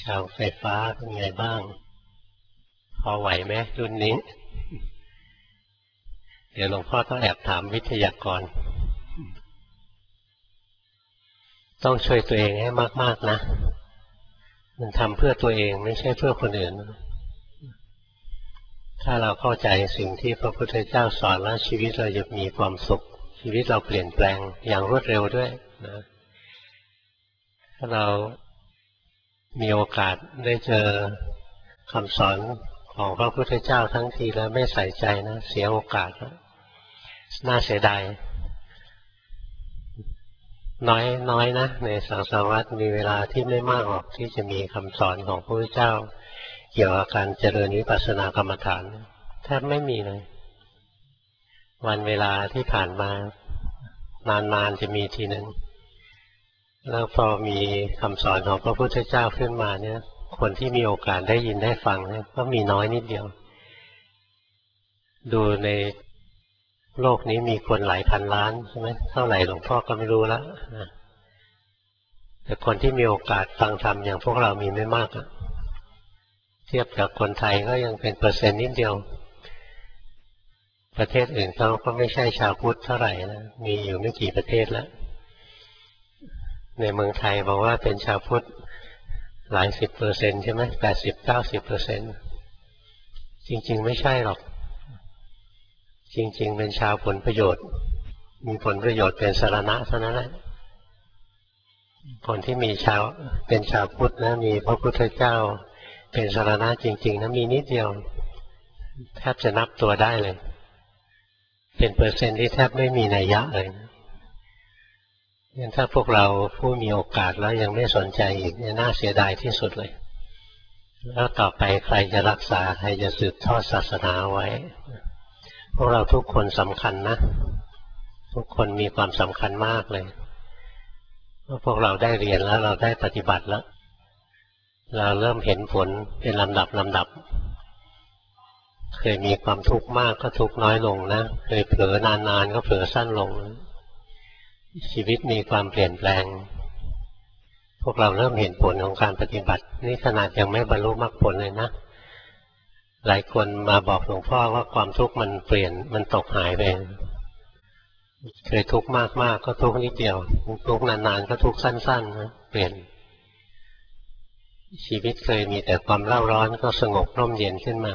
าวไฟฟ้าเป็นไงบ้างพอไหวไหมรุ่นนี้เดี๋ยวหลวงพ่อต้องแอบถามวิทยากรต้องช่วยตัวเองให้มากๆนะมันทำเพื่อตัวเองไม่ใช่เพื่อคนอื่นถ้าเราเข้าใจสิ่งที่พระพุทธเจ้าสอนแล้วชีวิตเราจะมีความสุขชีวิตเราเปลี่ยนแปลงอย่างรวดเร็วด้วยนะถ้าเรามีโอกาสได้เจอคำสอนของพระพุทธเจ้าทั้งทีแล้วไม่ใส่ใจนะเสียโอกาสน่าเสียดายน้อยนะในสังสารวัฏมีเวลาที่ไม่มากหรอกที่จะมีคำสอนของพระพุทธเจ้าเกี่ยวกับการเจริญวิปัสสนากรรมฐานแทบไม่มีเลยวันเวลาที่ผ่านมานานๆจะมีทีหนึ่งแล้วพอมีคำสอนของพระพุทธเจ้าขึ้นมาเนี่ยคนที่มีโอกาสได้ยินได้ฟังเนี่ยก็มีน้อยนิดเดียวดูในโลกนี้มีคนหลายพันล้านใช่ไหมเท่าไหร่หลวงพ่อก็ไม่รู้แล้วนะแต่คนที่มีโอกาสฟังธรรมอย่างพวกเรามีไม่มากเทียบกับคนไทยก็ยังเป็นเปอร์เซ็นต์นิดเดียวประเทศอื่นเขาก็ไม่ใช่ชาวพุทธเท่าไหร่นะมีอยู่ไม่กี่ประเทศแล้วในเมืองไทยบอกว่าเป็นชาวพุทธหลาย10%ใช่ไหม80-90%จริงๆไม่ใช่หรอกจริงๆเป็นชาวผลประโยชน์มีผลประโยชน์เป็นสรณะเท่านั้นแหละคนที่เป็นชาวพุทธนะมีพระพุทธเจ้าเป็นสรณะจริงๆนะมีนิดเดียวแทบจะนับตัวได้เลยเป็นเปอร์เซ็นต์ที่แทบไม่มีนัยยะเลยงั้นถ้าพวกเราผู้มีโอกาสแล้วยังไม่สนใจอีกเนี่ยน่าเสียดายที่สุดเลยแล้วต่อไปใครจะรักษาใครจะสืบทอดศาสนาไว้พวกเราทุกคนสำคัญนะทุกคนมีความสำคัญมากเลยพวกเราได้เรียนแล้วเราได้ปฏิบัติแล้วเราเริ่มเห็นผลเป็นลำดับเคยมีความทุกข์มากก็ทุกข์น้อยลงนะเคยเผลอนานๆก็เผลอสั้นลงชีวิตมีความเปลี่ยนแปลงพวกเราเริ่มเห็นผลของการปฏิบัตินี่ขนาดยังไม่บรรลุมรรคผลเลยนะหลายคนมาบอกหลวงพ่อว่าความทุกข์มันเปลี่ยนมันตกหายไปเคยทุกข์มากๆก็ทุกข์นิดเดียวทุกข์นานๆก็ทุกข์สั้นๆนะเปลี่ยนชีวิตเคยมีแต่ความเร่าร้อนก็สงบร่มเย็นขึ้นมา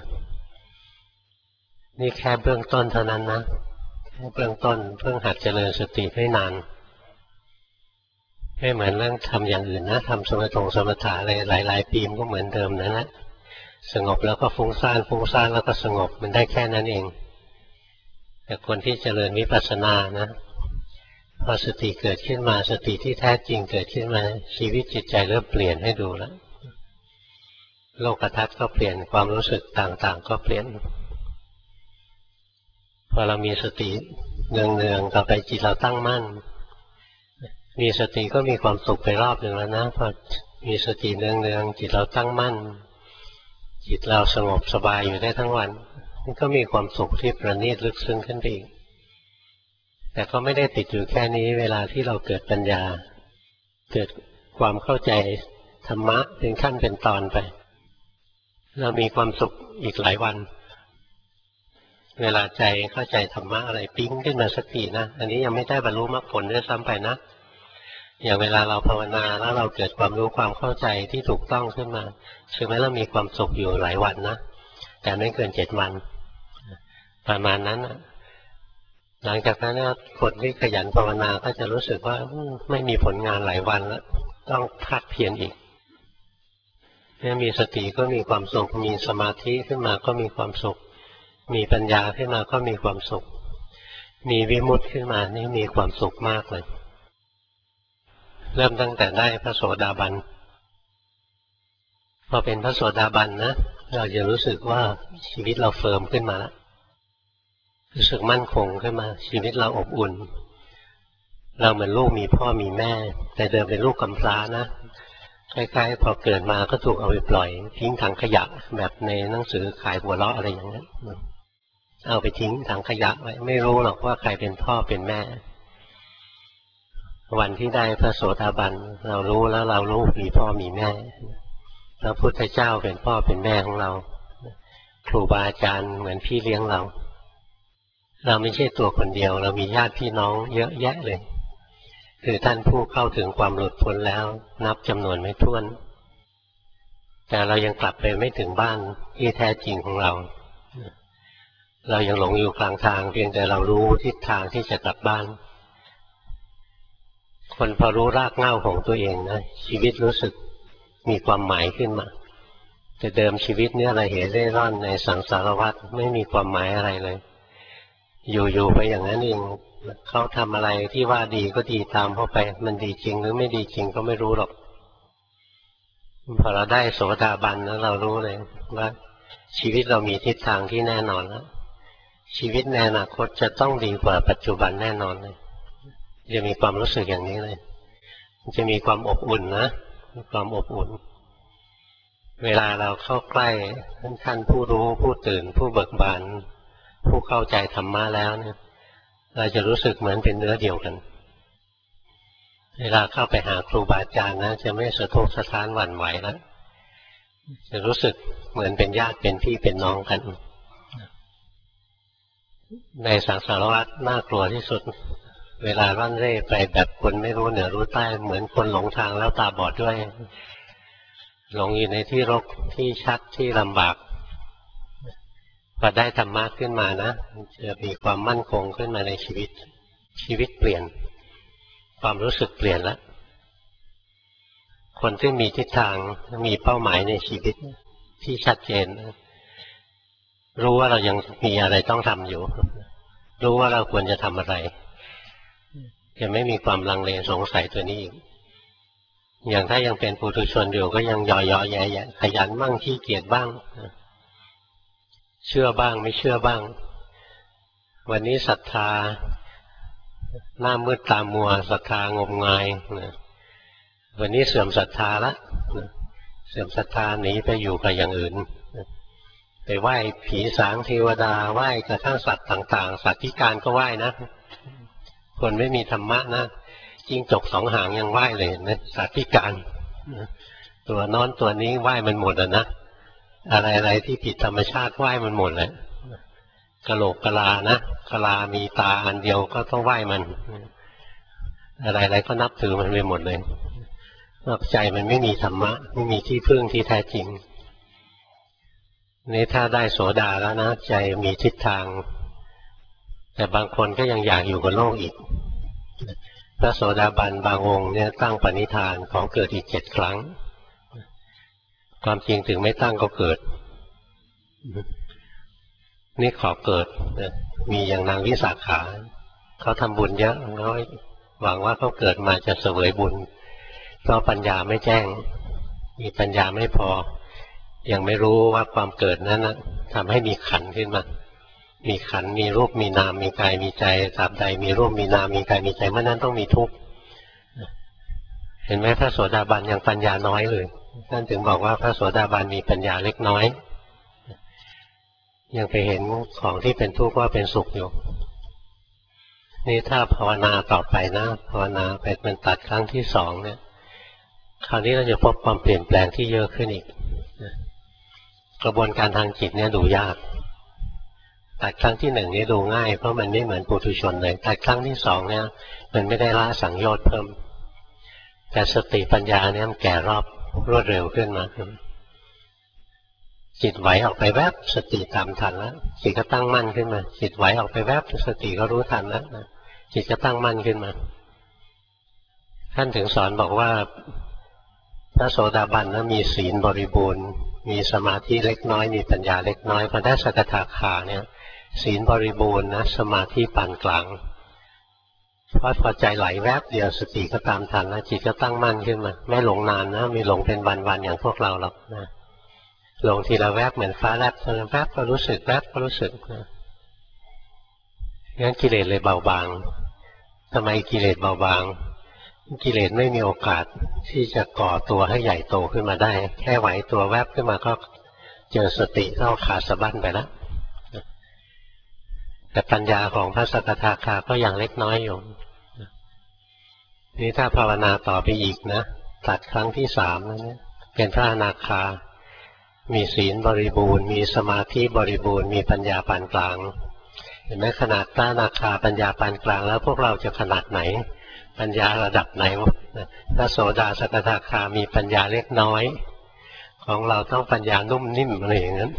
นี่แค่เบื้องต้นเท่านั้นนะแค่เบื้องต้นเพิ่งหัดเจริญสติไม่นานไม่เหมือนเรื่องทำอย่างอื่นนะทำสมถะอะไรหลายปีมันก็เหมือนเดิมนั่นแหละสงบแล้วก็ฟุ้งซ่านแล้วก็สงบมันได้แค่นั้นเองแต่คนที่เจริญวิปัสสนานะพอสติเกิดขึ้นมาสติที่แท้จริงเกิดขึ้นมาชีวิตจิตใจเริ่มเปลี่ยนให้ดูแล้วโลกทัศน์ก็เปลี่ยนความรู้สึกต่างๆก็เปลี่ยนพอเรามีสติเนืองๆต่อไปจิตเราตั้งมั่นมีสติก็มีความสุขไปรอบหนึ่งแล้วนะพอมีสติเนืองๆจิตเราตั้งมั่นจิตเราสงบสบายอยู่ได้ทั้งวันมันก็มีความสุขที่ประณีตลึกซึ้งขึ้นไปอีกแต่ก็ไม่ได้ติดอยู่แค่นี้เวลาที่เราเกิดปัญญาเกิดความเข้าใจธรรมะเป็นขั้นเป็นตอนไปเรามีความสุขอีกหลายวันเวลาใจเข้าใจธรรมะอะไรปิ๊งขึ้นมาสักทีนะอันนี้ยังไม่ได้บรรลุมรรคผลด้วยซ้ำไปนะอย่างเวลาเราภาวนาแล้วเราเกิดความรู้ความเข้าใจที่ถูกต้องขึ้นมาถึงแม้เรามีความสุขอยู่หลายวันนะแต่ไม่เกิน7 วันประมาณนั้นหลังจากนั้นคนที่ขยันภาวนาก็จะรู้สึกว่าไม่มีผลงานหลายวันแล้วต้องภาคเพียรอีกเนี่ยมีสติก็มีความสุขมีสมาธิขึ้นมาก็มีความสุขมีปัญญาขึ้นมาก็มีความสุขมีวิมุตติขึ้นมานี่มีความสุขมากเลยเริ่มตั้งแต่ได้พระโสดาบันพอเป็นพระโสดาบันนะเราจะรู้สึกว่าชีวิตเราเฟิร์มขึ้นมาแล้วรู้สึกมั่นคงขึ้นมาชีวิตเราอบอุ่นเราเหมือนลูกมีพ่อมีแม่แต่เดิมเป็นลูกกำพร้านะคล้ายๆพอเกิดมาก็ถูกเอาไปปล่อยทิ้งถังขยะแบบในหนังสือขายหัวเราะอะไรอย่างนั้นเอาไปทิ้งถังขยะไว้ไม่รู้หรอกว่าใครเป็นพ่อเป็นแม่วันที่ได้พระโสดาบันเรารู้แล้วเราลูกมีพ่อมีแม่พระพุทธเจ้าเป็นพ่อเป็นแม่ของเราครูบาอาจารย์เหมือนพี่เลี้ยงเราไม่ใช่ตัวคนเดียวเรามีญาติพี่น้องเยอะแยะเลยคือท่านผู้เข้าถึงความหลุดพ้นแล้วนับจำนวนไม่ถ้วนแต่เรายังกลับไปไม่ถึงบ้านที่แท้จริงของเรายังหลงอยู่กลางทางเพียงแต่เรารู้ทิศทางที่จะกลับบ้านคนพอรู้รากเหง้าของตัวเองนะชีวิตรู้สึกมีความหมายขึ้นมาแต่เดิมชีวิตเนี่ยอะไรเหเร่ร่อนในสังสารวัฏไม่มีความหมายอะไรเลยอยู่ไปอย่างนั้นเองเขาทำอะไรที่ว่าดีก็ดีตามเข้าไปมันดีจริงหรือไม่ดีจริงก็ไม่รู้หรอกพอเราได้โสดาบันแล้วเรารู้เลยว่าชีวิตเรามีทิศทางที่แน่นอนแล้วชีวิตในอนาคตจะต้องดีกว่าปัจจุบันแน่นอนเลยจะมีความรู้สึกอย่างนี้เลยจะมีความอบอุ่นนะความอบอุ่นเวลาเราเข้าใกล้ท่านผู้รู้ผู้ตื่นผู้เบิกบานผู้เข้าใจธรรมะแล้วเนี่ยเราจะรู้สึกเหมือนเป็นเนื้อเดียวกันเวลาเข้าไปหาครูบาอาจารย์นะจะไม่สะทกสะท้านหวั่นไหวแล้วจะรู้สึกเหมือนเป็นญาติเป็นพี่เป็นน้องกันในสังสารวัฏน่ากลัวที่สุดเวลาร่อนเร่ไปแบบคนไม่รู้เหนือรู้ใต้เหมือนคนหลงทางแล้วตาบอดด้วยหลงอยู่ในที่รกที่ชัดที่ลำบากพอได้ธรรมะขึ้นมานะจะมีความมั่นคงขึ้นมาในชีวิตเปลี่ยนความรู้สึกเปลี่ยนแล้วคนที่มีทิศทางมีเป้าหมายในชีวิตที่ชัดเจนรู้ว่าเรายังมีอะไรต้องทำอยู่รู้ว่าเราควรจะทำอะไรจะไม่มีความลังเลสงสัยตัวนี้อีกอย่างถ้ายังเป็นปุถุชนอยู่ก็ยังย่อๆแย่ๆขยันบ้างขี้เกียจบ้างเชื่อบ้างไม่เชื่อบ้างวันนี้ศรัทธาหน้ามืดตามัวศรัทธางมงายวันนี้เสื่อมศรัทธาละเสื่อมศรัทธาหนีไปอยู่กับอย่างอื่นไปไหว้ผีสางเทวดาไหว้กระทั่งสัตว์ต่างๆสัตว์พิการก็ไหว้นะคนไม่มีธรรมะนะจิ้งจกสองหางยังไหว้เลยนะสัตว์พิการตัวนอนตัวนี้ไหว้มันหมดอ่ะนะอะไรที่ผิดธรรมชาติไหว้มันหมดเลยกะโหลกกะลานะกะลามีตาอันเดียวก็ต้องไหว้มันอะไรก็นับถือมันไปหมดเลยนอกใจมันไม่มีธรรมะไม่มีที่พึ่งที่แท้จริงนี่ถ้าได้โสดาแล้วนะใจมีทิศทางแต่บางคนก็ยังอยากอยู่กับโลกอีกพระโสดาบันบางองค์เนี่ยตั้งปณิธานขอเกิดอีก7 ครั้งความจริงถึงไม่ตั้งก็เกิดนี่ขอเกิดมีอย่างนางวิสาขาเขาทำบุญเยอะน้อยหวังว่าเขาเกิดมาจะเสวยบุญเพราะปัญญาไม่แจ้งมีปัญญาไม่พอยังไม่รู้ว่าความเกิดนั้นนะทำให้มีขันธ์ขึ้นมามีขันธ์มีรูปมีนามมีกายมีใจตราบใดมีรูปมีนามมีกายมีใจเมื่อนั้นต้องมีทุกข์เห็นไหมพระโสดาบันยังปัญญาน้อยเลยท่านถึงบอกว่าพระโสดาบันมีปัญญาเล็กน้อยยังไปเห็นของที่เป็นทุกข์ว่าเป็นสุขอยู่นี่ถ้าภาวนาต่อไปนะภาวนาไปเป็นตัดครั้งที่2เนี่ยคราวนี้เราจะพบความเปลี่ยนแปลงที่เยอะขึ้นอีกกระบวนการทางจิตเนี่ยดูยากตัดครั้งที่1นี่ดูง่ายเพราะมันไม่เหมือนปุถุชนเลยตัดครั้งที่2เนี่ยมันไม่ได้ละสังโยชน์เพิ่มแต่สติปัญญาเนี่ยมันแก่รอบรวดเร็วขึ้นมาจิตไหวออกไปแวบสติตามทันแล้วจิตก็ตั้งมั่นขึ้นมาจิตไหวออกไปแวบสติก็รู้ทันแล้วจิตก็ตั้งมั่นขึ้นมาท่านถึงสอนบอกว่าพระโสดาบันนะมีศีลบริบูรณ์มีสมาธิเล็กน้อยมีปัญญาเล็กน้อยพอได้สกทาคาเนี่ยศีลบริบูรณ์นะสมาธิปานกลางพอใจไหลแวบเดียวสติก็ตามทันแล้วจิตก็ตั้งมั่นขึ้นมาไม่หลงนานนะไม่หลงเป็นวันๆอย่างพวกเราหรอกนะหลงทีละแวบเหมือนฟ้าแลบแวบก็รู้สึกแวบก็รู้สึกนะงั้นกิเลสเลยเบาบางทำไมกิเลสเบาบางกิเลสไม่มีโอกาสที่จะก่อตัวให้ใหญ่โตขึ้นมาได้แค่ไหวตัวแวบขึ้นมาก็เจอสติเข้าขาดสะบั้นไปแล้วแต่ปัญญาของพระสกทาคาก็ยังเล็กน้อยอยู่นี่ถ้าภาวนาต่อไปอีกนะตัดครั้งที่3แล้วเนี่ยเป็นพระอนาคามีศีลบริบูรณ์มีสมาธิบริบูรณ์มีปัญญาปานกลางเห็นไหมขนาดพระอนาคาปัญญาปานกลางแล้วพวกเราจะขนาดไหนปัญญาระดับไหนพระโสดาสกทาคามีปัญญาเล็กน้อยของเราต้องปัญญานุ่มนิ่มอะไรอย่างนั้น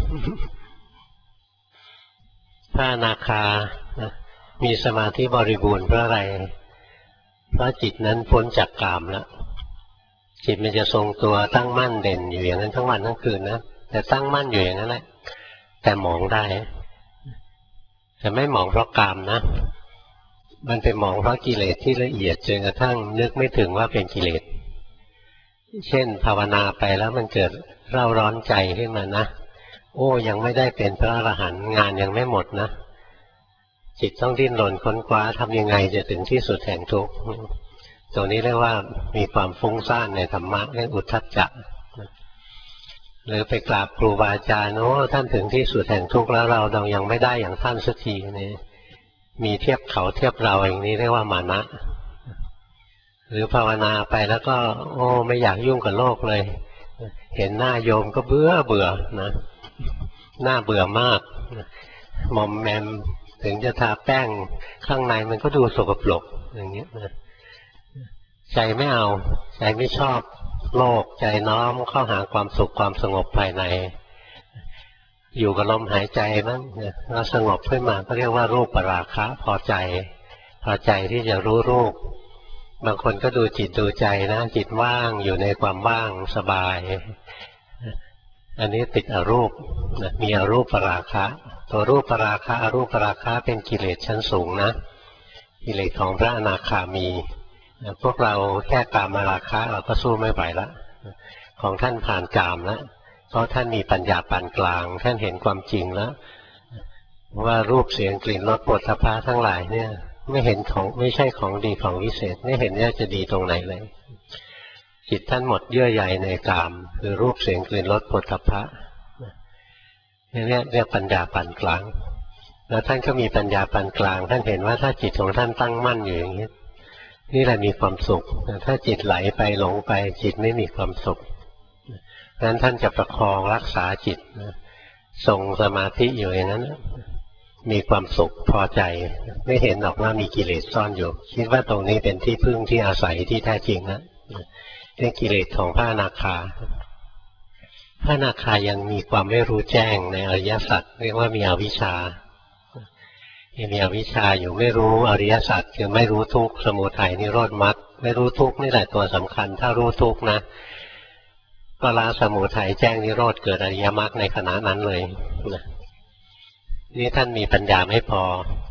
พระอนาคามีสมาธิบริบูรณ์เพราะอะไรเพราะจิตนั้นพ้นจากกามแล้วจิตมันจะทรงตัวตั้งมั่นเด่นอยู่อย่างนั้นทั้งวันทั้งคืนนะแต่ตั้งมั่นอยู่อย่างนั้นแหละแต่หมองได้แต่ไม่หมองเพราะกามนะมันไปหมองเพราะกิเลสที่ละเอียดจนกระทั่งนึกไม่ถึงว่าเป็นกิเลสเช่นภาวนาไปแล้วมันเกิดเร่าร้อนใจขึ้นมานะโอ้ยังไม่ได้เป็นพระอรหันต์งานยังไม่หมดนะจิตต้องดิ้นรนค้นคว้าทำยังไงจะถึงที่สุดแห่งทุกข์ตรงนี้เรียกว่ามีความฟุ้งซ่านในธรรมะเรียกอุทธัจจะหรือไปกราบครูบาอาจารย์โอ้ท่านถึงที่สุดแห่งทุกข์แล้วเรายังไม่ได้อย่างท่านสักทีนี่มีเทียบเขาเทียบเราอย่างนี้เรียกว่ามานะหรือภาวนาไปแล้วก็โอ้ไม่อยากยุ่งกับโลกเลยเห็นหน้าโยมก็เบื่อนะหน้าเบื่อมากมอมแมมถึงจะทาแป้งข้างในมันก็ดูสกปรกอย่างเงี้ยนะใจไม่เอาใจไม่ชอบโลกใจน้อมเข้าหาความสุขความสงบภายในอยู่กับลมหายใจบ้างแล้วสงบขึ้นมาก็เรียกว่ารูปปราคะพอใจที่จะรู้รูปบางคนก็ดูจิตดูใจนะจิตว่างอยู่ในความว่างสบายอันนี้ติดอรูปมีอรูปปราคะตัวรูปปราคะอรูปปราคะเป็นกิเลสชั้นสูงนะกิเลสของพระอนาคามีพวกเราแค่กามราคะเราก็สู้ไม่ไหวแล้วของท่านผ่านกามแล้วเพราะท่านมีปัญญาปานกลางท่านเห็นความจริงแล้วว่ารูปเสียงกลิ่นรสโผฏฐัพพะทั้งหลายเนี่ยไม่เห็นของไม่ใช่ของดีของวิเศษไม่เห็นว่าจะดีตรงไหนเลยจิตท่านหมดเยื่อใยในกามคือรูปเสียงกลิ่นรสโผฏฐัพพะนี่เรียกปัญญาปานกลางแล้วท่านก็มีปัญญาปานกลางท่านเห็นว่าถ้าจิตของท่านตั้งมั่นอยู่อย่างนี้นี่แหละมีความสุขถ้าจิตไหลไปหลงไปจิตไม่มีความสุขดังนั้นท่านจะประคองรักษาจิตทรงสมาธิอยู่อย่างนั้นมีความสุขพอใจไม่เห็นหรอกว่ามีกิเลสซ่อนอยู่คิดว่าตรงนี้เป็นที่พึ่งที่อาศัยที่แท้จริงนะนี่กิเลสของพระอนาคาพระอนาคายังมีความไม่รู้แจ้งในอริยสัจเรียกว่ามีอวิชชามีอวิชชาอยู่ไม่รู้อริยสัจคือไม่รู้ทุกข์สมุทัยนิโรธมรรคไม่รู้ทุกข์นี่แหละตัวสำคัญถ้ารู้ทุกข์นะก็ละสมุทัยแจ้งนิโรธเกิดอริยมรรคในขณะนั้นเลยนี่ท่านมีปัญญาไม่พอ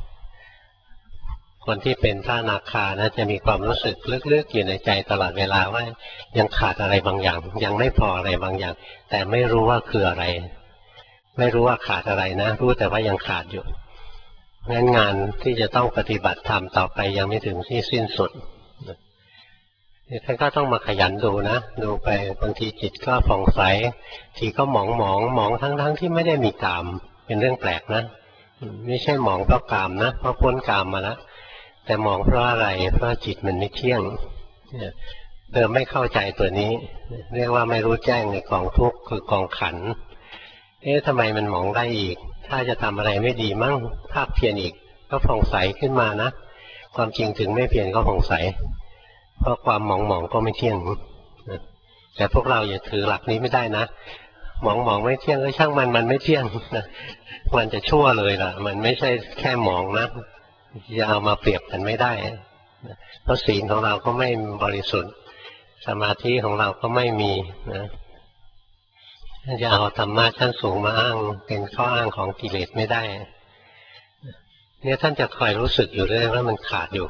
คนที่เป็นพระอนาคานะจะมีความรู้สึกลึกๆอยู่ในใจตลอดเวลาว่ายังขาดอะไรบางอย่างยังไม่พออะไรบางอย่างแต่ไม่รู้ว่าคืออะไรไม่รู้ว่าขาดอะไรนะรู้แต่ว่ายังขาดอยู่งั้นงานที่จะต้องปฏิบัติธรรมต่อไปยังไม่ถึงที่สิ้นสุดท่านก็ต้องมาขยันดูนะดูไปบางทีจิตก็ผ่องใสทีก็หมองทั้งที่ไม่ได้มีกามเป็นเรื่องแปลกนะไม่ใช่หมองเพราะกามนะเพราะพ้นกามมาแล้วแต่หมองเพราะอะไรเพราะจิตมันไม่เที่ยงเดิมไม่เข้าใจตัวนี้เรียกว่าไม่รู้แจ้งในกองทุกข์คือกองขันธ์ทำไมมันหมองได้อีกถ้าจะทำอะไรไม่ดีมั่งภาคเพียรอีกก็ผ่องใสขึ้นมานะความจริงถึงไม่เพียรก็ผ่องใสเพราะความหมองก็ไม่เที่ยงแต่พวกเราอย่าถือหลักนี้ไม่ได้นะหมองไม่เที่ยงก็ช่างมันไม่เที่ยงมันจะชั่วเลยล่ะมันไม่ใช่แค่หมองนะจะเอามาเปรียบกันไม่ได้เพราะศีลของเราก็ไม่บริสุทธิ์สมาธิของเราก็ไม่มีนะจะเอาธรรมะชั้นสูงมาอ้างเป็นข้ออ้างของกิเลสไม่ได้เนี่ยท่านจะคอยรู้สึกอยู่เรื่อยว่ามันขาดอยู่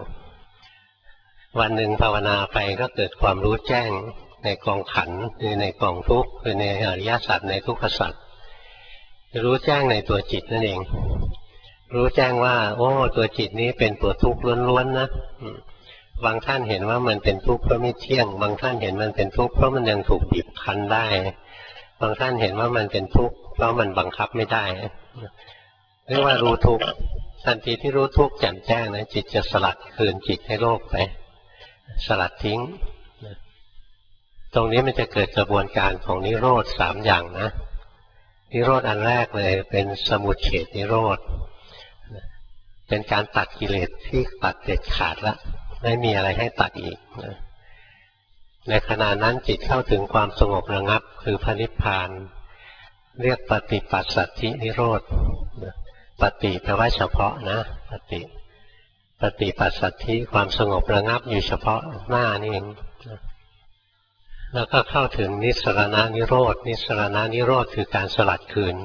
วันหนึ่งภาวนาไปก็เกิดความรู้แจ้งในกองขันธ์คือในกองทุกข์คือในอริยสัจในทุกขสัจรู้แจ้งในตัวจิตนั่นเองรู้แจ้งว่าโอ้ตัวจิตนี้เป็นตัวทุกข์ล้วนๆนะบางท่านเห็นว่ามันเป็นทุกข์เพราะไม่เที่ยงบางท่านเห็นมันเป็นทุกข์เพราะมันยังถูกบีบคั้นได้บางท่านเห็นว่ามันเป็นทุกข์เพราะมันบังคับไม่ได้เรียกว่ารู้ทุกข์ทันทีที่รู้ทุกข์แจ่มแจ้งนะจิตจะสลัดคืนจิตให้โลกไปสลัดทิ้งตรงนี้มันจะเกิดกระบวนการของนิโรธสามอย่างนะนิโรธอันแรกเลยเป็นสมุจเฉทนิโรธเป็นการตัดกิเลสที่ตัดเด็ดขาดแล้วไม่มีอะไรให้ตัดอีกในขณะนั้นจิตเข้าถึงความสงบระงับคือพระนิพพานเรียกปฏิปัสสัทธินิโรธปฏิแปลว่าเฉพาะนะปฏิปัสสัทธิความสงบระงับอยู่เฉพาะหน้านี่เองแล้วก็เข้าถึงนิสรณนิโรธนิสรณนิโรธคือการสลัดคืน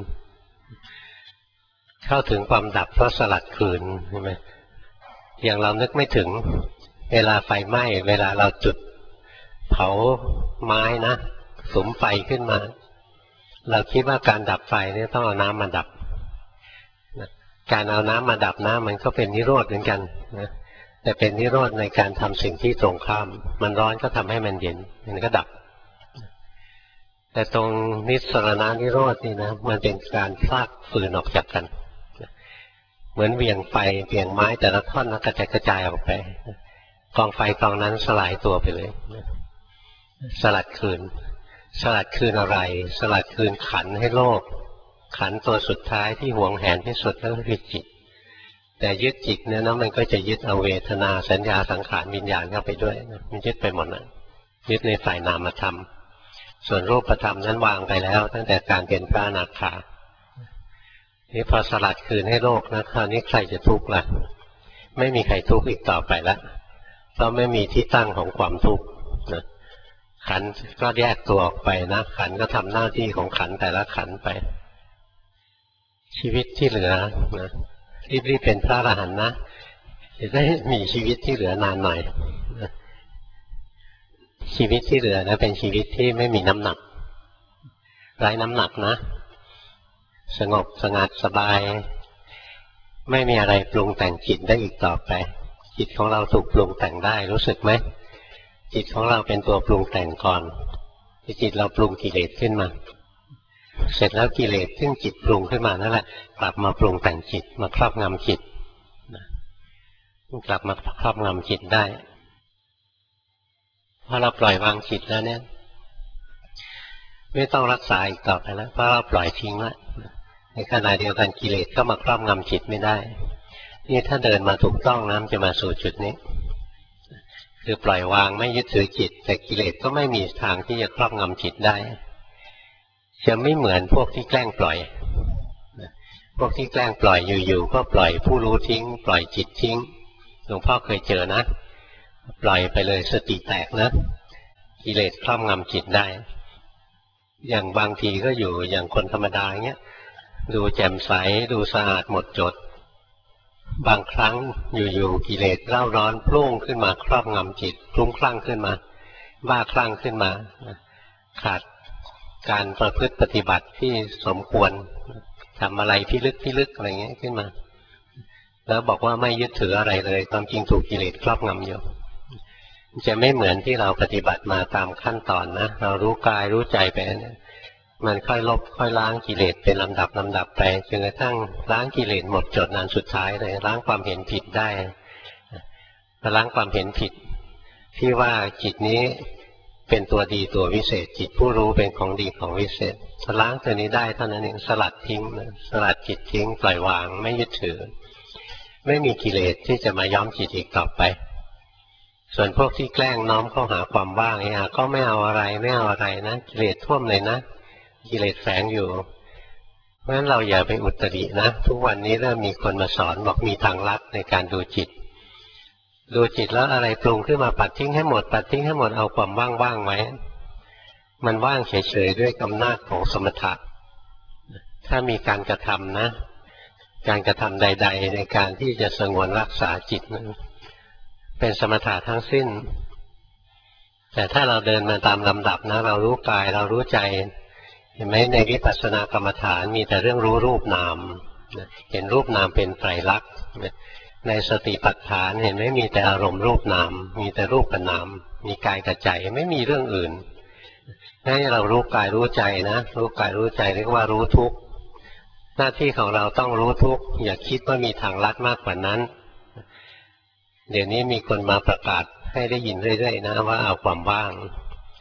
เข้าถึงความดับเพราะสลัดคืนใช่ไหมอย่างเรานึกไม่ถึงเวลาไฟไหม้เวลาเราจุดเผาไม้นะสุมไฟขึ้นมาเราคิดว่าการดับไฟนี่ต้องเอาน้ำมาดับการเอาน้ำมาดับน้ำมันก็เป็นนิโรธเหมือนกันนะแต่เป็นนิโรธในการทำสิ่งที่ตรงข้ามมันร้อนก็ทำให้มันเย็นมันก็ดับแต่ตรงนิสรณนิโรธนี่นะมันเป็นการพลากฟืนออกจากกันเหมือนเหวี่ยงไฟเหวี่ยงไม้แต่ละท่อนแล้วกระจายออกไปกองไฟกองนั้นสลายตัวไปเลยสลัดคืนอะไรสลัดคืนขันให้โลกขันตัวสุดท้ายที่หวงแหนที่สุดก็คือจิตแต่ยึดจิตเนี่ยนะมันก็จะยึดเอาเวทนาสัญญาสังขารวิญญาณเข้าไปด้วยมันยึดไปหมดนะยึดในฝ่ายนามธรรมส่วนรูปธรรมนั้นวางไปแล้วตั้งแต่การเป็นพระอนาคานี่พอสลัดคืนให้โลกนะคราวนี้ใครจะทุกข์ล่ะไม่มีใครทุกข์อีกต่อไปแล้วเพราะไม่มีที่ตั้งของความทุกข์นะขันก็แยกตัวออกไปนะขันก็ทำหน้าที่ของขันแต่ละขันไปชีวิตที่เหลือนะรีบเป็นพระอรหันต์นะจะได้มีชีวิตที่เหลือนานหน่อยนะชีวิตที่เหลือนะเป็นชีวิตที่ไม่มีน้ำหนักไร้น้ำหนักนะสงบสงัดสบายไม่มีอะไรปรุงแต่งจิตได้อีกต่อไปจิตของเราถูกปรุงแต่งได้รู้สึกไหมจิตของเราเป็นตัวปรุงแต่งก่อนที่จิตเราปรุงกิเลสขึ้นมาเสร็จแล้วกิเลสซึ่งจิตปรุงขึ้นมานั่นแหละกลับมาปรุงแต่งจิตมาครอบงำจิตกลับมาครอบงำจิตได้พอเราปล่อยวางจิตแล้วเนี่ยไม่ต้องรักษาอีกต่อไปแล้วเพราะเราปล่อยทิ้งแล้วในขณะเดียวกันกิเลสก็มาครอบงำจิตไม่ได้นี่ถ้าเดินมาถูกต้องนะจะมาสู่จุดนี้คือปล่อยวางไม่ยึดถือจิตแต่กิเลสก็ไม่มีทางที่จะครอบงำจิตได้จะไม่เหมือนพวกที่แกล้งปล่อยพวกที่แกล้งปล่อยอยู่ๆก็ปล่อยผู้รู้ทิ้งปล่อยจิตทิ้งหลวงพ่อเคยเจอนะปล่อยไปเลยสติแตกนะกิเลสครอบงำจิตได้อย่างบางทีก็อยู่อย่างคนธรรมดาเงี้ยดูแจ่มใสดูสะอาดหมดจดบางครั้งอยู่ๆกิเลสเร่าร้อนพุ่งขึ้นมาครอบงำจิตคลุ้มคลั่งขึ้นมาบ้าคลั่งขึ้นมาขาดการประพฤติปฏิบัติที่สมควรทำอะไรพิลึกอะไรเงี้ยขึ้นมาแล้วบอกว่าไม่ยึดถืออะไรเลยความจริงถูกกิเลสครอบงำอยู่จะไม่เหมือนที่เราปฏิบัติมาตามขั้นตอนนะเรารู้กายรู้ใจไปเนี่ยมันค่อยลบค่อยล้างกิเลสเป็นลำดับไปจนกระทั่งล้างกิเลสหมดจดนานสุดท้ายเลยล้างความเห็นผิดได้ล้างความเห็นผิดที่ว่าจิตนี้เป็นตัวดีตัววิเศษจิตผู้รู้เป็นของดีของวิเศษล้างตัวนี้ได้เท่านั้นเองสลัดทิ้งสลัดจิตทิ้งปล่อยวางไม่ยึดถือไม่มีกิเลสที่จะมาย้อมจิตอีกต่อไปส่วนพวกที่แกล้งน้อมเข้าหาความว่างเนี่ยก็ไม่เอาอะไรนะกิเลสท่วมเลยนะกิเลสแฝงอยู่เพราะฉะนั้นเราอย่าไปอุตรินะทุกวันนี้เริ่มมีคนมาสอนบอกมีทางลัดในการดูจิตแล้วอะไรปรุงขึ้นมาปัดทิ้งให้หมดเอาความว่างไว้มันว่างเฉยๆด้วยอำนาจของสมถะถ้ามีการกระทำนะการกระทำใดๆในการที่จะสงวนรักษาจิตนั้นเป็นสมถะทั้งสิ้นแต่ถ้าเราเดินมาตามลำดับนะเรารู้กายเรารู้ใจเห็นไหมในวิปัสสนากรรมฐานมีแต่เรื่องรู้รูปนามเห็นรูปนามเป็นไตรลักษณ์ในสติปัฏฐานเห็นไหมมีแต่อารมณ์รูปนามมีแต่รูปกับนามมีกายกับใจไม่มีเรื่องอื่นให้เรารู้กายรู้ใจนะรู้กายรู้ใจเรียกว่ารู้ทุกข์หน้าที่ของเราต้องรู้ทุกข์อย่าคิดว่ามีทางลัดมากกว่านั้นเดี๋ยวนี้มีคนมาประกาศให้ได้ยินเรื่อยๆนะว่าเอาความว่าง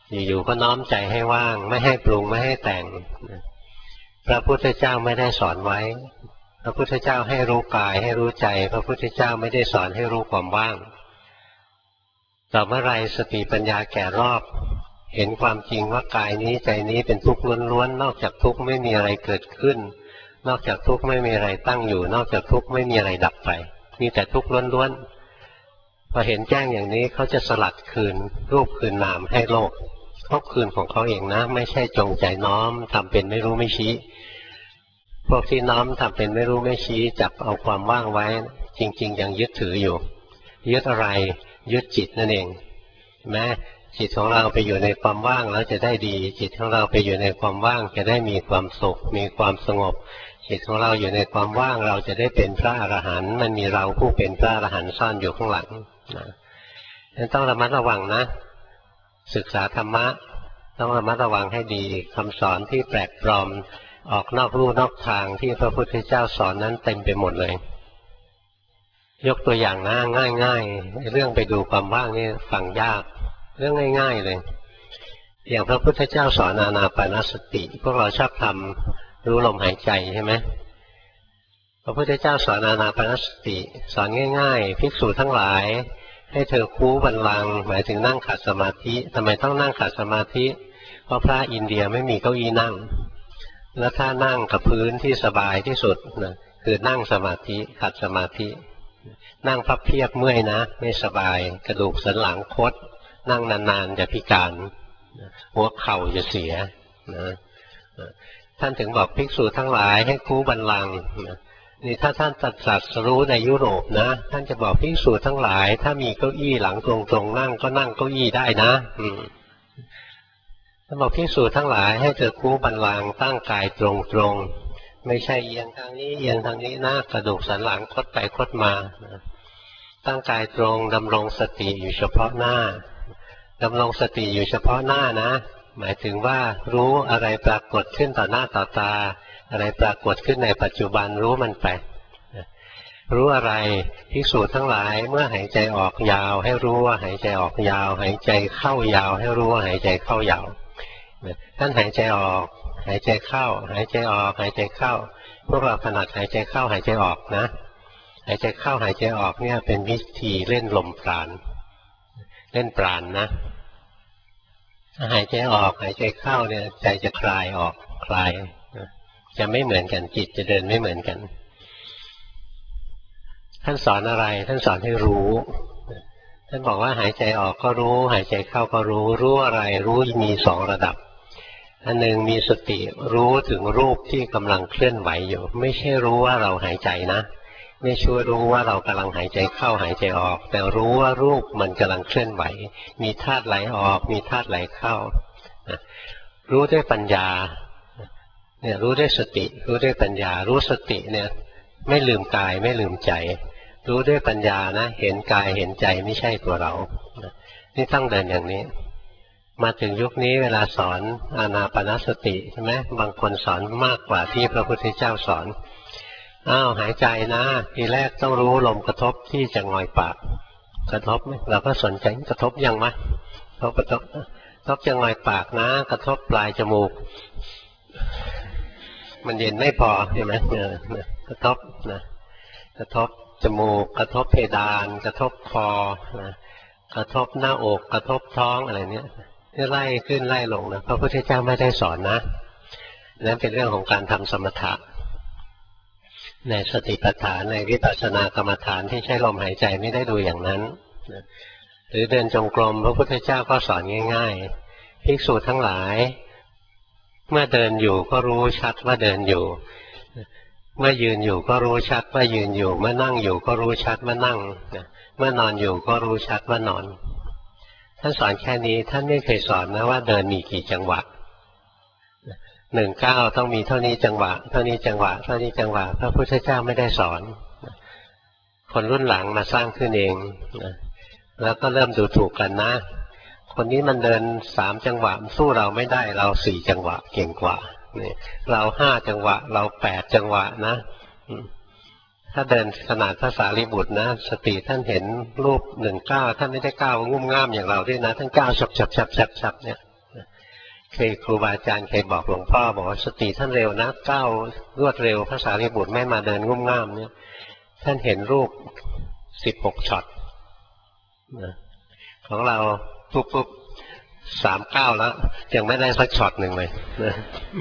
อยู่ๆก็น้อมใจให้ว่างไม่ให้ปรุงไม่ให้แต่งพระพุทธเจ้าไม่ได้สอนไว้พระพุทธเจ้าให้รู้กายให้รู้ใจพระพุทธเจ้าไม่ได้สอนให้รู้ความว่างต่อเมื่อไรสติปัญญาแก่รอบเห็นความจริงว่ากายนี้ใจนี้เป็นทุกข์ล้วนๆนอกจากทุกข์ไม่มีอะไรเกิดขึ้นนอกจากทุกข์ไม่มีอะไรตั้งอยู่นอกจากทุกข์ไม่มีอะไรดับไปมีแต่ทุกข์ล้วนๆพอเห็นแจ้งอย่างนี้เขาจะสลัดคืนรูปคืนนามให้โลกเขาคืนของเขาเองนะไม่ใช่จงใจน้อมทำเป็นไม่รู้ไม่ชี้พวกที่น้อมทำเป็นไม่รู้ไม่ชี้จับเอาความว่างไว้จริงๆยังยึดถืออยู่ยึดอะไรยึดจิตนั่นเองแม้จิตของเราไปอยู่ในความว่างแล้วจะได้ดีจิตของเราไปอยู่ในความว่างจะได้มีความสุขมีความสงบจิตของเราอยู่ในความว่างเราจะได้เป็นพระอรหันต์มันมีเราผู้เป็นพระอรหันต์ซ่อนอยู่ข้างหลังนะฉะนั้นต้องระมัดระวังนะศึกษาธรรมะต้องระมัดระวังให้ดีคำสอนที่แปลกปลอมออกนอกลู่นอกทางที่พระพุทธเจ้าสอนนั้นเต็มไปหมดเลยยกตัวอย่างนะง่ายๆเรื่องไปดูความว่างนี่ฟังยากเรื่องง่ายๆเลยอย่างพระพุทธเจ้าสอนอานาปานสติพวกเราชอบทำรู้ลมหายใจใช่ไหมพระพุทธเจ้าสอนอานาปานสติสอนง่ายๆภิกษุทั้งหลายให้เธอคูบัลลังก์หมายถึงนั่งขัดสมาธิทำไมต้องนั่งขัดสมาธิเพราะพระอินเดียไม่มีเก้าอี้นั่งแล้วถ้านั่งกับพื้นที่สบายที่สุดนะคือนั่งสมาธิขัดสมาธินั่งพับเพียบเมื่อยนะไม่สบายกระดูกสันหลังคดนั่งนานๆจะพิการหัวเข่าจะเสียนะท่านถึงบอกภิกษุทั้งหลายให้คูบัลลังก์นี่ถ้าท่านตรัสรู้ในยุโรปนะท่านจะบอกภิกษุทั้งหลายถ้ามีเก้าอี้หลังตรงๆนั่งก็นั่งเก้าอี้ได้นะท่านบอกภิกษุทั้งหลายให้เธอคูบัลลังก์ตั้งกายตรงๆไม่ใช่เอียงทางนี้เอียงทางนี้นะกระดูกสันหลังคดไปคดมาตั้งกายตรงดำรงสติอยู่เฉพาะหน้าดำรงสติอยู่เฉพาะหน้านะหมายถึงว่ารู้อะไรปรากฏขึ้นต่อหน้าต่อตาอะไรปรากฏขึ้นในปัจจุบันรู้มันไปรู้อะไรภิกษุทั้งหลายเมื่อหายใจออกยาวให้รู้ว่าหายใจออกยาวหายใจเข้ายาวให้รู้ว่าหายใจเข้ายาวท่านหายใจออกหายใจเข้าหายใจออกหายใจเข้าพวกเราถนัดหายใจเข้าหายใจออกนะหายใจเข้าหายใจออกเนี่ยเป็นวิธีเล่นลมปราณเล่นปราณนะหายใจออกหายใจเข้าเนี่ยใจจะคลายออกคลายจะไม่เหมือนกันจิตจะเดินไม่เหมือนกันท่านสอนอะไรท่านสอนให้รู้ท่านบอกว่าหายใจออกก็รู้หายใจเข้าก็รู้รู้อะไรรู้มีสองระดับอันหนึ่งมีสติรู้ถึงรูปที่กำลังเคลื่อนไหวอยู่ไม่ใช่รู้ว่าเราหายใจนะไม่ช่วยรู้ว่าเรากำลังหายใจเข้าหายใจออกแต่รู้ว่ารูปมันกำลังเคลื่อนไหวมีธาตุไหลออกมีธาตุไหลเข้ารู้ด้วยปัญญาเนี่ยรู้ด้วยสติรู้ด้วยปัญญารู้สติเนี่ยไม่ลืมกายไม่ลืมใจรู้ด้วยปัญญานะเห็นกายเห็นใจไม่ใช่ตัวเรานี่ต้องเดินอย่างนี้มาถึงยุคนี้เวลาสอนอานาปานสติใช่ไหมบางคนสอนมากกว่าที่พระพุทธเจ้าสอนหายใจนะทีแรกต้องรู้ลมกระทบที่จะงอยปากกระทบเราก็สนใจกระทบยังวะกระทบจะงอยปากนะกระทบปลายจมูกมันเย็นไม่พอใช่ไหมกระทบนะกระทบจมูกกระทบเพดานกระทบคอนะกระทบหน้าอกกระทบท้องอะไรเนี้ยไล่ขึ้นไล่ลงนะพระพุทธเจ้าไม่ได้สอนนะนั่นเป็นเรื่องของการทำสมถะในสติปัฏฐานในวิปัสสนากรรมฐานที่ใช้ลมหายใจไม่ได้ดูอย่างนั้นหรือเดินจงกรมพระพุทธเจ้าก็สอนง่ายๆภิกษุทั้งหลายเมื่อเดินอยู่ก็รู้ชัดว่าเดินอยู่เมื่อยืนอยู่ก็รู้ชัดว่ายืนอยู่เมื่อนั่งอยู่ก็รู้ชัดว่านั่งเมื่อนอนอยู่ก็รู้ชัดว่านอนท่านสอนแค่นี้ท่านไม่เคยสอนนะว่าเดินมีกี่จังหวะ1-9ต้องมีเท่านี้จังหวะเท่านี้จังหวะเท่านี้จังหวะพระพุทธเจ้าไม่ได้สอนคนรุ่นหลังมาสร้างขึ้นเองแล้วก็เริ่มดูถูกกันนะคนนี้มันเดิน3จังหวะสู้เราไม่ได้เรา4จังหวะเก่งกว่านี่เรา5จังหวะเรา8จังหวะนะถ้าเดินขนาดภาษาลิบุตรนะสติท่านเห็นรูป1-9ท่านไม่ได้ก้าวงุ่มง่ามอย่างเราด้วยนะท่านก้าวฉับๆๆๆเนี่ยครูบาอาจารย์เคยบอกหลวงพ่อบอกว่าสติท่านเร็วนะก้าวรวดเร็วพระสารีบุตรไม่มาเดินงุ่มง่ามเนี่ยท่านเห็นรูป16 ช็อตนะของเราปุ๊บ39แล้วยังไม่ได้สักช็อตหนึ่งเลยนะ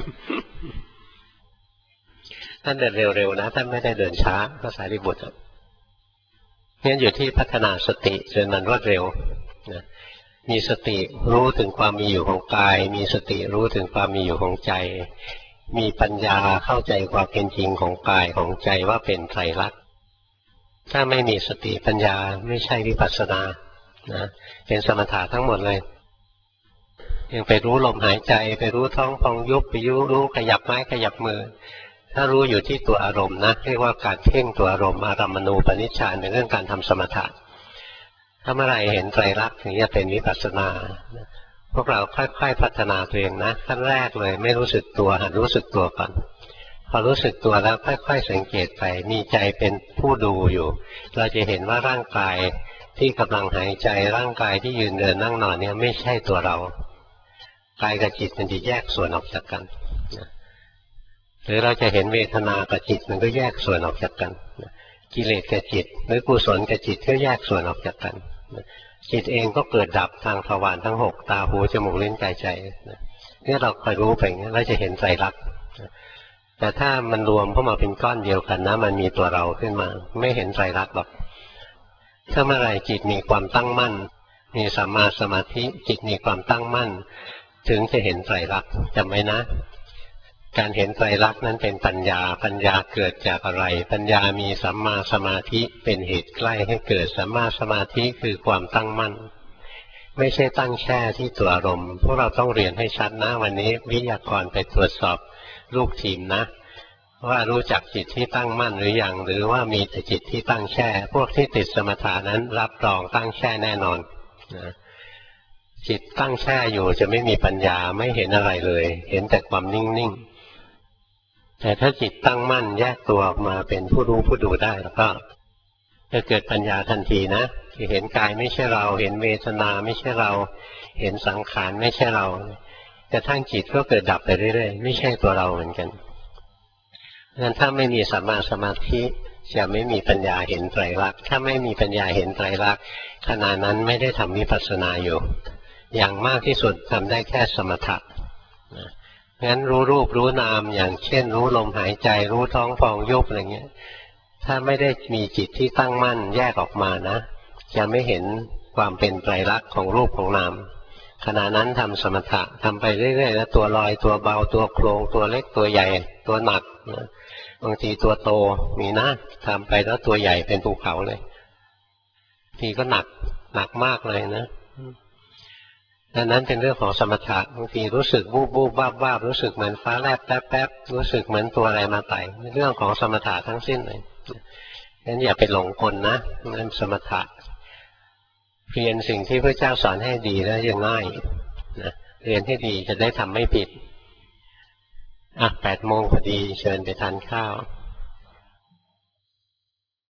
ท่านเดินเร็วๆนะท่านไม่ได้เดินช้าพระสารีบุตรเนี่ยอยู่ที่พัฒนาสติจนมันรวดเร็วนะมีสติรู้ถึงความมีอยู่ของกายมีสติรู้ถึงความมีอยู่ของใจมีปัญญาเข้าใจความเป็นจริงของกายของใจว่าเป็นไตรลักษณ์ถ้าไม่มีสติปัญญาไม่ใช่วิปัสสนานะเป็นสมถะทั้งหมดเลยยังไปรู้ลมหายใจไปรู้ท้องพองยุบไปรู้ขยับไม้ขยับมือถ้ารู้อยู่ที่ตัวอารมณ์นะเรียกว่าการเพ่งตัวอารมณ์อารัมมณูปนิชฌานเป็นเรื่องการทำสมถะถ้าเมื่อไรเห็นไตรลักษณ์ถึงจะเป็นวิปัสสนาพวกเราค่อยๆพัฒนาตัวเองนะขั้นแรกเลยไม่รู้สึกตัวหัดรู้สึกตัวก่อนพอรู้สึกตัวแล้วค่อยๆสังเกตไปมีใจเป็นผู้ดูอยู่เราจะเห็นว่าร่างกายที่กำลังหายใจร่างกายที่ยืนเดินนั่งนอนเนี่ยไม่ใช่ตัวเรากายกับจิตมันจะแยกส่วนออกจากกันหรือเราจะเห็นเวทนากับจิตมันก็แยกส่วนออกจากกันกิเลสกับจิตหรือกุศลกับจิตก็แยกส่วนออกจากกันจิตเองก็เกิดดับทางทวารทั้ง6ตาหูจมูกลิ้นกายใจเนี่ยเราคอยรู้ไปอย่างนี้เราจะเห็นไตรลักษณ์แต่ถ้ามันรวมเข้ามาเป็นก้อนเดียวกันนะมันมีตัวเราขึ้นมาไม่เห็นไตรลักษณ์หรอกถ้าเมื่อไรจิตมีความตั้งมั่นมีสัมมาสมาธิจิตมีความตั้งมั่นถึงจะเห็นไตรลักษณ์จำไว้นะการเห็นไตรลักษณ์นั้นเป็นปัญญาปัญญาเกิดจากอะไรปัญญามีสัมมาสมาธิเป็นเหตุใกล้ให้เกิดสัมมาสมาธิคือความตั้งมั่นไม่ใช่ตั้งแช่ที่ตัวอารมณ์พวกเราต้องเรียนให้ชัดนะวันนี้วิทยากรไปตรวจสอบลูกทีมนะว่ารู้จักจิตที่ตั้งมั่นหรือยังหรือว่ามีแต่จิตที่ตั้งแช่พวกที่ติดสมถะนั้นรับรองตั้งแช่แน่นอนนะจิตตั้งแช่อยู่จะไม่มีปัญญาไม่เห็นอะไรเลยเห็นแต่ความนิ่งๆแต่ถ้าจิตตั้งมั่นแยกตัวออกมาเป็นผู้รู้ผู้ดูได้แล้วก็จะเกิดปัญญาทันทีนะที่เห็นกายไม่ใช่เราเห็นเวทนาไม่ใช่เราเห็นสังขารไม่ใช่เรากระทั่งจิตก็เกิดดับไปเรื่อยๆไม่ใช่ตัวเราเหมือนกันงั้นถ้าไม่มีสัมมาสมาธิจะไม่มีปัญญาเห็นไตรลักษณ์ถ้าไม่มีปัญญาเห็นไตรลักษณ์ขณะนั้นไม่ได้ทำวิปัสสนาอยู่อย่างมากที่สุดทำได้แค่สมถะงั้นรู้รูปรู้นามอย่างเช่นรู้ลมหายใจรู้ท้องพองยุบอะไรเงี้ยถ้าไม่ได้มีจิตที่ตั้งมั่นแยกออกมานะจะไม่เห็นความเป็นไตรลักษณ์ของรูปของนามขณะนั้นทำสมถะทำไปเรื่อยๆแล้วตัวลอยตัวเบาตัวโครงตัวเล็กตัวใหญ่ตัวหนักบางทีตัวโตมีนะทำไปแล้วตัวใหญ่เป็นภูเขาเลยทีก็หนักมากเลยนะดังนั้นเป็นเรื่องของสมถะบางทีรู้สึกวูบวาบรู้สึกเหมือนฟ้าแลบแป๊บรู้สึกเหมือนตัวอะไรมาไต่เรื่องของสมถะทั้งสิ้นเลยงั้นอย่าไปหลงกลนะนั่นสมถะเรียนสิ่งที่พระเจ้าสอนให้ดีแล้วจะง่ายนะเรียนให้ดีจะได้ทำไม่ผิด8 โมงพอดีเชิญไปทานข้าว